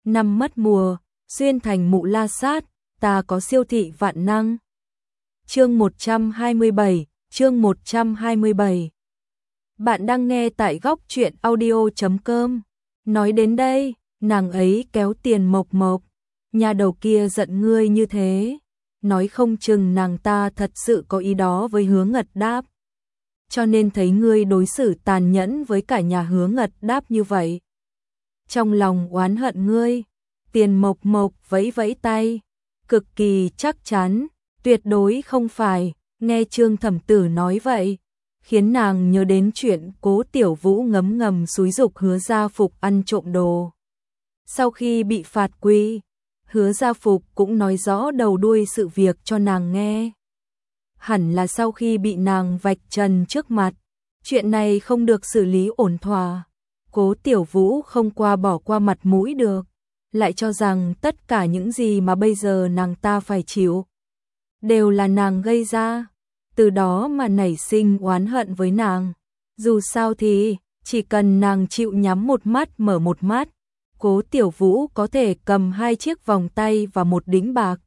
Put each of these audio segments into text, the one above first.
năm mất mùa, xuyên thành mụ la sát, ta có siêu thị vạn năng. Chương 127, chương 127. Bạn đang nghe tại góc truyện audio.com. Nói đến đây, nàng ấy kéo Tiền Mộc Mộc. Nhà đầu kia giận ngươi như thế. Nói không chừng nàng ta thật sự có ý đó với Hứa Ngật Đáp. Cho nên thấy ngươi đối xử tàn nhẫn với cả nhà Hứa Ngật Đáp như vậy. Trong lòng oán hận ngươi. Tiền Mộc Mộc vẫy vẫy tay. Cực kỳ chắc chắn, tuyệt đối không phải. Nghe Trương Thẩm Tử nói vậy, khiến nàng nhớ đến chuyện Cố Tiểu Vũ ngấm ngầm xúi giục Hứa Gia Phục ăn trộm đồ. Sau khi bị phạt quy, Hứa Gia Phục cũng nói rõ đầu đuôi sự việc cho nàng nghe. Hẳn là sau khi bị nàng vạch trần trước mặt, chuyện này không được xử lý ổn thỏa. Cố Tiểu Vũ không bỏ qua mặt mũi được, lại cho rằng tất cả những gì mà bây giờ nàng ta phải chịu đều là nàng gây ra, từ đó mà nảy sinh oán hận với nàng. Dù sao thì, chỉ cần nàng chịu nhắm một mắt mở một mắt, Cố Tiểu Vũ có thể cầm 2 chiếc vòng tay và một đĩnh bạc.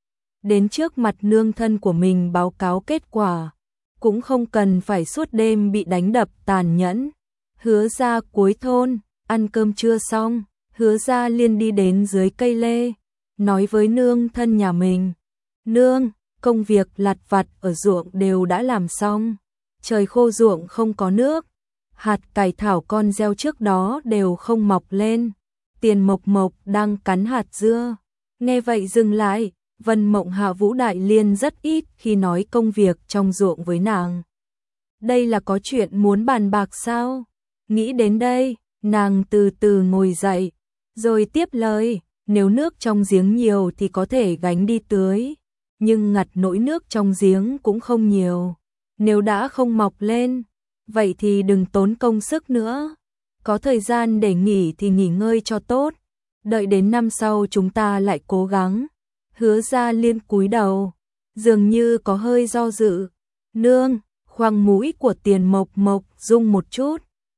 Đến trước mặt nương thân của mình báo cáo kết quả, cũng không cần phải suốt đêm bị đánh đập tàn nhẫn. Hứa Gia cuối thôn, ăn cơm trưa xong, Hứa Gia Liên đi đến dưới cây lê, nói với nương thân nhà mình. Nương, công việc lặt vặt ở ruộng đều đã làm xong. Trời khô ruộng không có nước. Hạt cải thảo con gieo trước đó đều không mọc lên. Tiền Mộc Mộc đang cắn hạt dưa. Nghe vậy dừng lại, Vân Mộng Hạ Vũ Đại Liên rất ít khi nói công việc trong ruộng với nàng. Đây là có chuyện muốn bàn bạc sao? Nghĩ đến đây, nàng từ từ ngồi dậy, rồi tiếp lời, nếu nước trong giếng nhiều thì có thể gánh đi tưới, nhưng ngặt nỗi nước trong giếng cũng không nhiều. Nếu đã không mọc lên, vậy thì đừng tốn công sức nữa. Có thời gian để nghỉ thì nghỉ ngơi cho tốt, đợi đến năm sau chúng ta lại cố gắng. Hứa Gia Liên cúi đầu, dường như có hơi do dự. Nương, khoang mũi của Tiền Mộc Mộc rung một chút.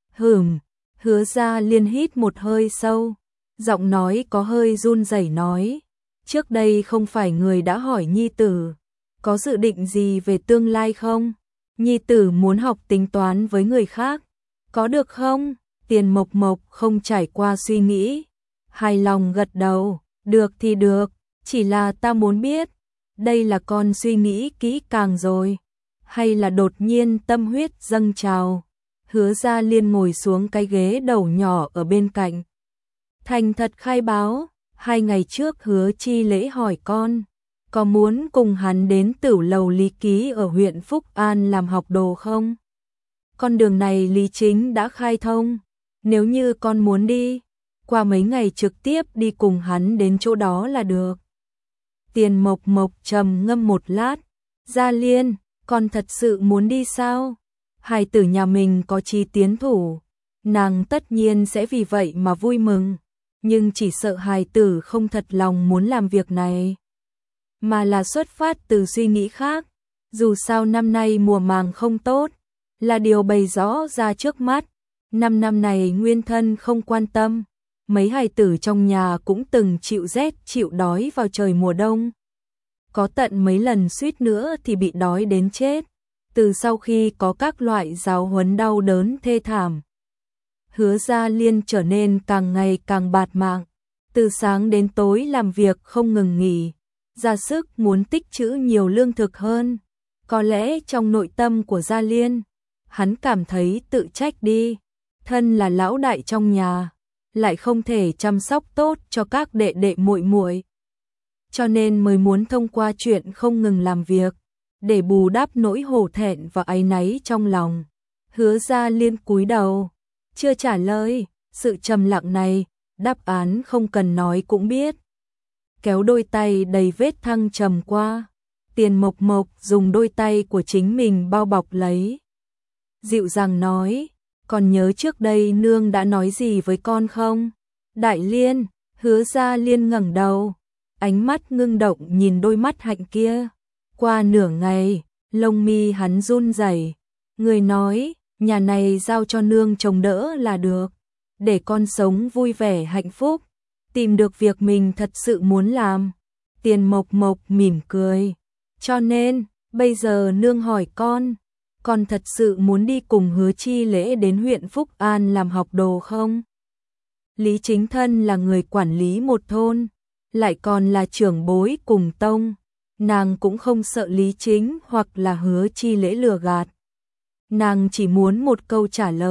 Hứa Gia Liên hít một hơi sâu, giọng nói có hơi run rẩy nói. Trước đây không phải người đã hỏi nhi tử, có dự định gì về tương lai không? Nhi tử muốn học tính toán với người khác, có được không? Tiền Mộc Mộc không trải qua suy nghĩ, hài lòng gật đầu, được thì được, chỉ là ta muốn biết, đây là con suy nghĩ kỹ càng rồi, hay là đột nhiên tâm huyết dâng trào? Hứa Gia Liên ngồi xuống cái ghế đầu nhỏ ở bên cạnh, thành thật khai báo. 2 ngày trước Hứa Chi Lễ hỏi con, có muốn cùng hắn đến Tửu Lầu Lý Ký ở huyện Phúc An làm học đồ không? Con đường này Lý Chính đã khai thông, nếu như con muốn đi, qua mấy ngày trực tiếp đi cùng hắn đến chỗ đó là được. Tiền Mộc Mộc trầm ngâm một lát, Gia Liên, con thật sự muốn đi sao? Hài tử nhà mình có chí tiến thủ, nàng tất nhiên sẽ vì vậy mà vui mừng. Nhưng chỉ sợ hài tử không thật lòng muốn làm việc này, mà là xuất phát từ suy nghĩ khác. Dù sao năm nay mùa màng không tốt, là điều bày rõ ra trước mắt. 5 năm này nguyên thân không quan tâm, mấy hài tử trong nhà cũng từng chịu rét chịu đói vào trời mùa đông. Có tận mấy lần suýt nữa thì bị đói đến chết, từ sau khi có các loại giáo huấn đau đớn thê thảm. Hứa Gia Liên trở nên càng ngày càng bạt mạng, từ sáng đến tối làm việc không ngừng nghỉ, ra sức muốn tích trữ nhiều lương thực hơn. Có lẽ trong nội tâm của Gia Liên, hắn cảm thấy tự trách đi, thân là lão đại trong nhà, lại không thể chăm sóc tốt cho các đệ đệ muội muội, cho nên mới muốn thông qua chuyện không ngừng làm việc để bù đắp nỗi hổ thẹn và áy náy trong lòng. Hứa Gia Liên cúi đầu, chưa trả lời. Sự trầm lặng này, đáp án không cần nói cũng biết. Kéo đôi tay đầy vết thăng trầm qua, Tiền Mộc Mộc dùng đôi tay của chính mình bao bọc lấy, dịu dàng nói, còn nhớ trước đây nương đã nói gì với con không? Đại Liên. Hứa Gia Liên ngẩng đầu, ánh mắt ngưng động nhìn đôi mắt hạnh kia. Qua nửa ngày, lông mi hắn run rẩy. Người nói, nhà này giao cho nương trông đỡ là được, để con sống vui vẻ hạnh phúc. tìm được việc mình thật sự muốn làm. Tiền Mộc Mộc mỉm cười. Cho nên, bây giờ nương hỏi con thật sự muốn đi cùng Hứa Chi Lễ đến huyện Phúc An làm học đồ không? Lý Chính Thân là người quản lý một thôn, lại còn là trưởng bối cùng tông, nàng cũng không sợ Lý Chính hoặc là Hứa Chi Lễ lừa gạt. Nàng chỉ muốn một câu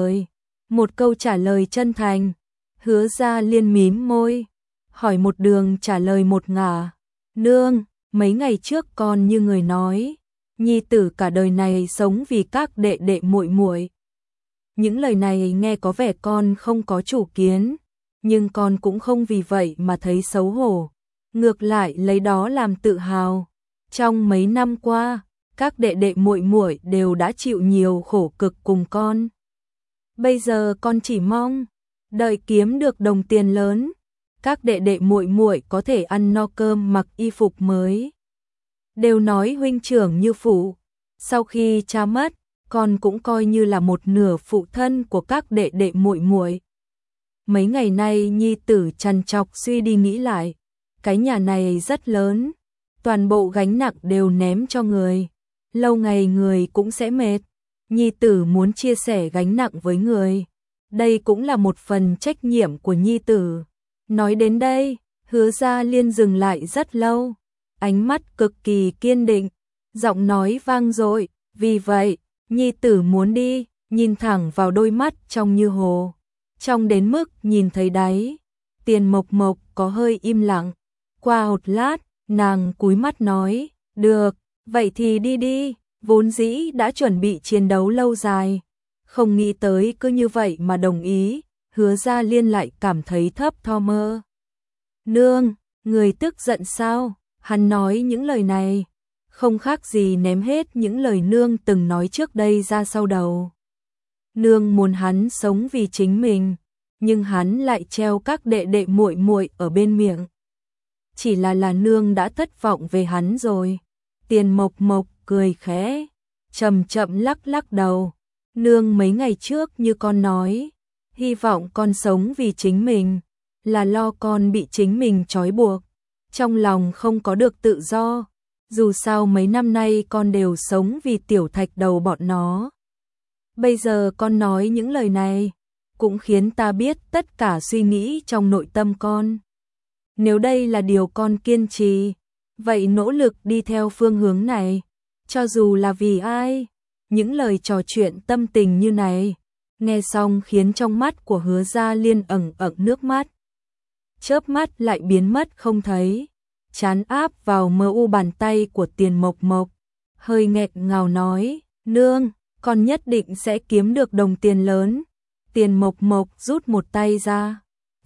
trả lời chân thành. Hứa Gia Liên mím môi, hỏi một đường trả lời một ngả. Nương, mấy ngày trước con như người nói, nhi tử cả đời này sống vì các đệ đệ muội muội. Những lời này nghe có vẻ con không có chủ kiến, nhưng con cũng không vì vậy mà thấy xấu hổ, ngược lại lấy đó làm tự hào. Trong mấy năm qua, các đệ đệ muội muội đều đã chịu nhiều khổ cực cùng con. Bây giờ con chỉ mong đợi kiếm được đồng tiền lớn, các đệ đệ muội muội có thể ăn no cơm mặc y phục mới. Đều nói huynh trưởng như phụ, sau khi cha mất, con cũng coi như là một nửa phụ thân của các đệ đệ muội muội. Mấy ngày nay nhi tử trằn trọc suy đi nghĩ lại, cái nhà này rất lớn, toàn bộ gánh nặng đều ném cho người, lâu ngày người cũng sẽ mệt, nhi tử muốn chia sẻ gánh nặng với người, đây cũng là một phần trách nhiệm của nhi tử. Nói đến đây, Hứa Gia Liên dừng lại rất lâu, ánh mắt cực kỳ kiên định, giọng nói vang dội, vì vậy, nhi tử muốn đi, nhìn thẳng vào đôi mắt trong như hồ, trong đến mức nhìn thấy đáy. Tiền Mộc Mộc có hơi im lặng, qua một lát, nàng cúi mắt nói, được, vậy thì đi đi, vốn dĩ đã chuẩn bị chiến đấu lâu dài, không nghĩ tới cứ như vậy mà đồng ý. Hứa Gia Liên lại cảm thấy thấp thò mơ. Nương, người tức giận sao? Hắn nói những lời này, không khác gì ném hết những lời nương từng nói trước đây ra sau đầu. Nương muốn hắn sống vì chính mình, nhưng hắn lại treo các đệ đệ muội muội ở bên miệng. Chỉ là nương đã thất vọng về hắn rồi. Tiền Mộc Mộc cười khẽ, chậm chậm lắc lắc đầu. Nương mấy ngày trước như con nói, hy vọng con sống vì chính mình, là lo con bị chính mình trói buộc, trong lòng không có được tự do. Dù sao mấy năm nay con đều sống vì tiểu thạch đầu bọn nó. Bây giờ con nói những lời này, cũng khiến ta biết tất cả suy nghĩ trong nội tâm con. Nếu đây là điều con kiên trì, vậy nỗ lực đi theo phương hướng này, cho dù là vì ai. Những lời trò chuyện tâm tình như này, nghe xong khiến trong mắt của Hứa Gia Liên ẩn ẩn nước mắt. Chớp mắt lại biến mất không thấy, chán áp vào mờ u bàn tay của Tiền Mộc Mộc, hơi nghẹn ngào nói, nương, con nhất định sẽ kiếm được đồng tiền lớn. Tiền Mộc Mộc rút một tay ra,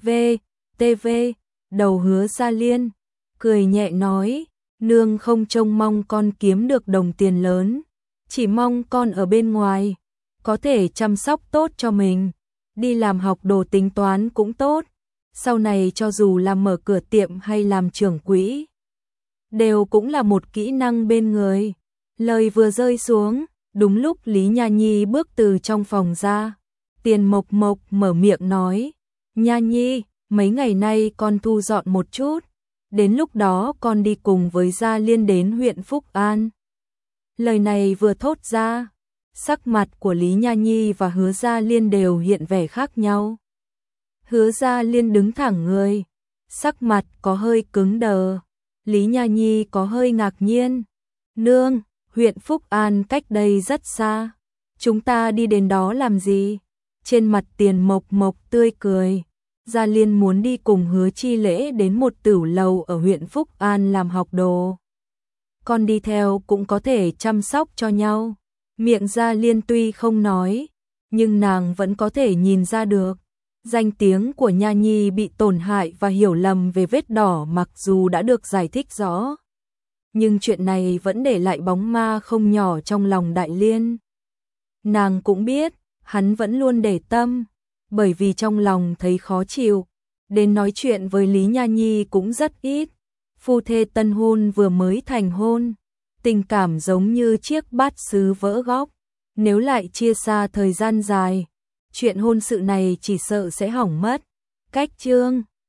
TV, đầu Hứa Gia Liên, cười nhẹ nói, nương không trông mong con kiếm được đồng tiền lớn, chỉ mong con ở bên ngoài, có thể chăm sóc tốt cho mình, đi làm học đồ tính toán cũng tốt, sau này cho dù là mở cửa tiệm hay làm trưởng quỹ, đều cũng là một kỹ năng bên người. Lời vừa rơi xuống, đúng lúc Lý Nha Nhi bước từ trong phòng ra, Tiền Mộc Mộc mở miệng nói, Nha Nhi, mấy ngày nay con thu dọn một chút, đến lúc đó con đi cùng với Gia Liên đến huyện Phúc An. Lời này vừa thốt ra, sắc mặt của Lý Nha Nhi và Hứa Gia Liên đều hiện vẻ khác nhau. Hứa Gia Liên đứng thẳng người, sắc mặt có hơi cứng đờ. Lý Nha Nhi có hơi ngạc nhiên. Nương, huyện Phúc An cách đây rất xa, chúng ta đi đến đó làm gì? Trên mặt Tiền Mộc Mộc tươi cười. Gia Liên muốn đi cùng Hứa Chi Lễ đến một tửu lầu ở huyện Phúc An làm học đồ. Con đi theo cũng có thể chăm sóc cho nhau. Miệng Gia Liên tuy không nói, nhưng nàng vẫn có thể nhìn ra được. Danh tiếng của Nha Nhi bị tổn hại và hiểu lầm về vết đỏ mặc dù đã được giải thích rõ. Nhưng chuyện này vẫn để lại bóng ma không nhỏ trong lòng Đại Liên. Nàng cũng biết, hắn vẫn luôn để tâm, bởi vì trong lòng thấy khó chịu, đến nói chuyện với Lý Nha Nhi cũng rất ít. Phu thê tân hôn vừa mới thành hôn, tình cảm giống như chiếc bát sứ vỡ góc, nếu lại chia xa thời gian dài, chuyện hôn sự này chỉ sợ sẽ hỏng mất. Cách chương